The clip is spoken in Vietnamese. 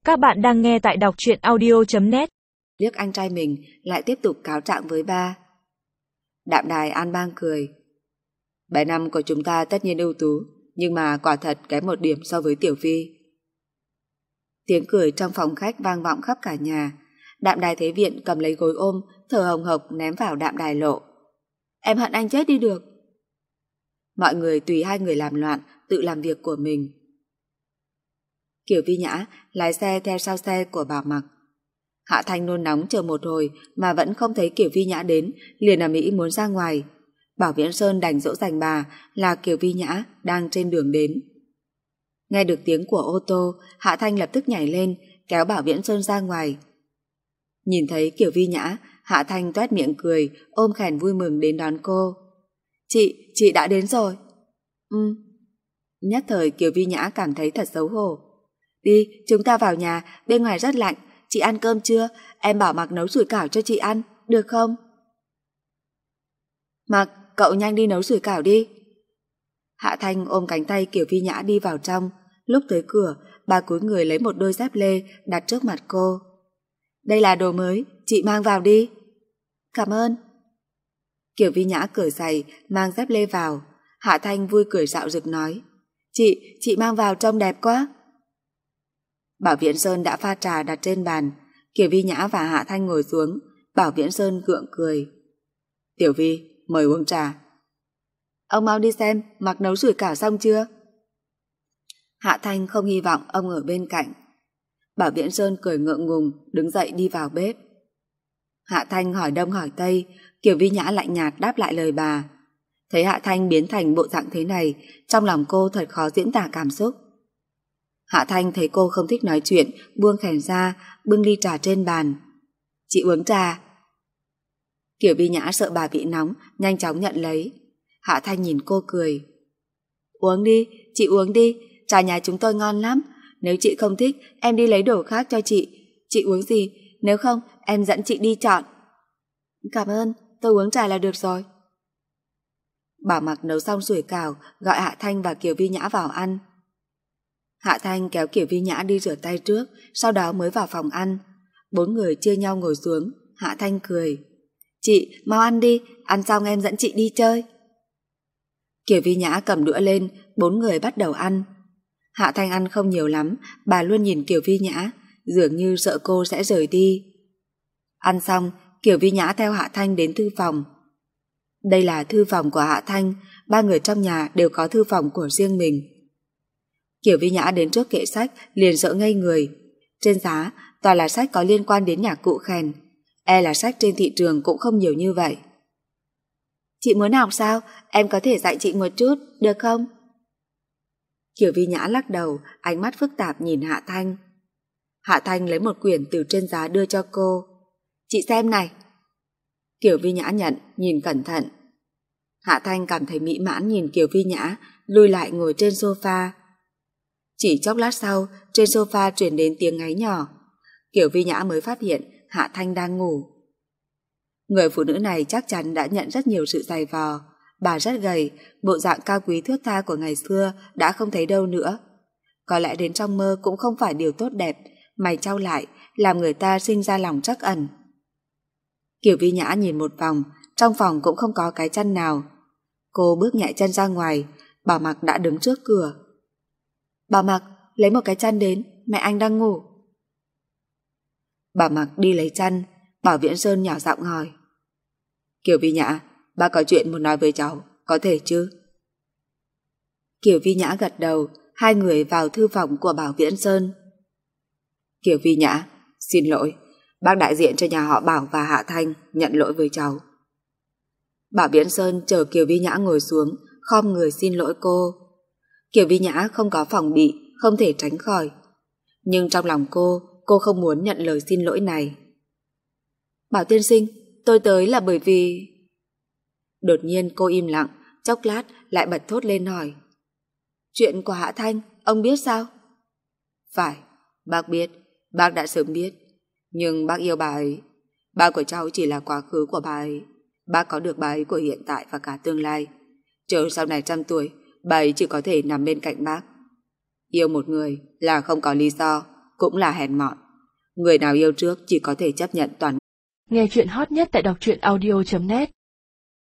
Các bạn đang nghe tại đọc truyện audio.net. Liếc anh trai mình lại tiếp tục cáo trạng với ba. Đạm Đài an bang cười. Bé Năm của chúng ta tất nhiên ưu tú, nhưng mà quả thật kém một điểm so với Tiểu Phi. Tiếng cười trong phòng khách vang vọng khắp cả nhà. Đạm Đài Thế Viện cầm lấy gối ôm, thở hồng hộc ném vào Đạm Đài Lộ. Em hận anh chết đi được. Mọi người tùy hai người làm loạn, tự làm việc của mình. Kiều Vi Nhã lái xe theo sau xe của Bảo Mặc. Hạ Thanh nôn nóng chờ một hồi mà vẫn không thấy Kiều Vi Nhã đến, liền ầm ĩ muốn ra ngoài. Bảo Viễn Sơn đành dỗ dành bà là Kiều Vi Nhã đang trên đường đến. Nghe được tiếng của ô tô, Hạ Thanh lập tức nhảy lên, kéo Bảo Viễn Sơn ra ngoài. Nhìn thấy Kiều Vi Nhã, Hạ Thanh toét miệng cười, ôm khèn vui mừng đến đón cô. Chị đã đến rồi. Nhất thời Kiều Vi Nhã cảm thấy thật xấu hổ. Đi, chúng ta vào nhà, bên ngoài rất lạnh. Chị ăn cơm chưa? Em bảo Mặc nấu sủi cảo cho chị ăn, được không? Mặc, cậu nhanh đi nấu sủi cảo đi. Hạ Thanh ôm cánh tay Kiều Vi Nhã đi vào trong. Lúc tới cửa, bà cúi người lấy một đôi dép lê đặt trước mặt cô. Đây là đồ mới, chị mang vào đi. Cảm ơn. Kiều Vi Nhã cởi giày, mang dép lê vào. Hạ Thanh vui cười rạo rực nói. Chị mang vào trông đẹp quá. Bảo Viễn Sơn đã pha trà đặt trên bàn. Kiều Vi Nhã và Hạ Thanh ngồi xuống. Bảo Viễn Sơn gượng cười. Tiểu Vi, mời uống trà. Ông mau đi xem Mặc nấu sủi cảo xong chưa? Hạ Thanh không hy vọng ông ở bên cạnh. Bảo Viễn Sơn cười ngượng ngùng, đứng dậy đi vào bếp. Hạ Thanh hỏi đông hỏi tây, Kiều Vi Nhã lạnh nhạt đáp lại lời bà. Thấy Hạ Thanh biến thành bộ dạng thế này, trong lòng cô thật khó diễn tả cảm xúc. Hạ Thanh thấy cô không thích nói chuyện, buông khèn ra, bưng ly trà trên bàn. Chị uống trà. Kiều Vi Nhã sợ bà bị nóng, nhanh chóng nhận lấy. Hạ Thanh nhìn cô cười. Uống đi, chị uống đi, trà nhà chúng tôi ngon lắm. Nếu chị không thích, em đi lấy đồ khác cho chị. Chị uống gì, nếu không, em dẫn chị đi chọn. Cảm ơn, tôi uống trà là được rồi. Bảo Mặc nấu xong sủi cảo, gọi Hạ Thanh và Kiều Vi Nhã vào ăn. Hạ Thanh kéo Kiều Vi Nhã đi rửa tay trước, sau đó mới vào phòng ăn. Bốn người chia nhau ngồi xuống. Hạ Thanh cười. Chị, mau ăn đi, ăn xong em dẫn chị đi chơi. Kiều Vi Nhã cầm đũa lên, bốn người bắt đầu ăn. Hạ Thanh ăn không nhiều lắm, bà luôn nhìn Kiều Vi Nhã, dường như sợ cô sẽ rời đi. Ăn xong, Kiều Vi Nhã theo Hạ Thanh đến thư phòng. Đây là thư phòng của Hạ Thanh, ba người trong nhà đều có thư phòng của riêng mình. Kiều Vi Nhã đến trước kệ sách liền sợ ngây người. Trên giá toàn là sách có liên quan đến nhạc cụ khen. Là sách trên thị trường cũng không nhiều như vậy. Chị muốn học sao? Em có thể dạy chị một chút, được không? Kiều Vi Nhã lắc đầu, ánh mắt phức tạp nhìn Hạ Thanh. Hạ Thanh lấy một quyển từ trên giá đưa cho cô. Chị xem này. Kiều Vi Nhã nhận, nhìn cẩn thận. Hạ Thanh cảm thấy mỹ mãn nhìn Kiều Vi Nhã, lùi lại ngồi trên sofa. Chỉ chốc lát sau, trên sofa truyền đến tiếng ngáy nhỏ. Kiều Vi Nhã mới phát hiện Hạ Thanh đang ngủ. Người phụ nữ này chắc chắn đã nhận rất nhiều sự dày vò. Bà rất gầy, bộ dạng cao quý thướt tha của ngày xưa đã không thấy đâu nữa. Có lẽ đến trong mơ cũng không phải điều tốt đẹp, mày chau lại, làm người ta sinh ra lòng trắc ẩn. Kiều Vi Nhã nhìn một vòng, trong phòng cũng không có cái chăn nào. Cô bước nhẹ chân ra ngoài, Bảo Mặc đã đứng trước cửa. Bảo Mặc, lấy một cái chăn đến, mẹ anh đang ngủ. Bảo Mặc đi lấy chăn, Bảo Viễn Sơn nhỏ giọng hỏi. Kiều Vi Nhã, ba có chuyện muốn nói với cháu, có thể chứ? Kiều Vi Nhã gật đầu, hai người vào thư phòng của Bảo Viễn Sơn. Kiều Vi Nhã, xin lỗi, bác đại diện cho nhà họ Bảo và Hạ Thanh nhận lỗi với cháu. Bảo Viễn Sơn chờ Kiều Vi Nhã ngồi xuống, khom người xin lỗi cô. Kiều Vi Nhã không có phòng bị, không thể tránh khỏi. Nhưng trong lòng cô không muốn nhận lời xin lỗi này. Bảo tiên sinh, tôi tới là bởi vì... Đột nhiên cô im lặng, chốc lát lại bật thốt lên hỏi. Chuyện của Hạ Thanh, ông biết sao? Phải, bác biết, bác đã sớm biết. Nhưng bác yêu bà ấy. Ba của cháu chỉ là quá khứ của bà ấy. Bác có được bà ấy của hiện tại và cả tương lai. Chờ sau này 100 tuổi, bà ấy chỉ có thể nằm bên cạnh bác. Yêu một người là không có lý do, cũng là hèn mọn. Người nào yêu trước chỉ có thể chấp nhận toàn. Nghe chuyện hot nhất tại đọc truyện audio.net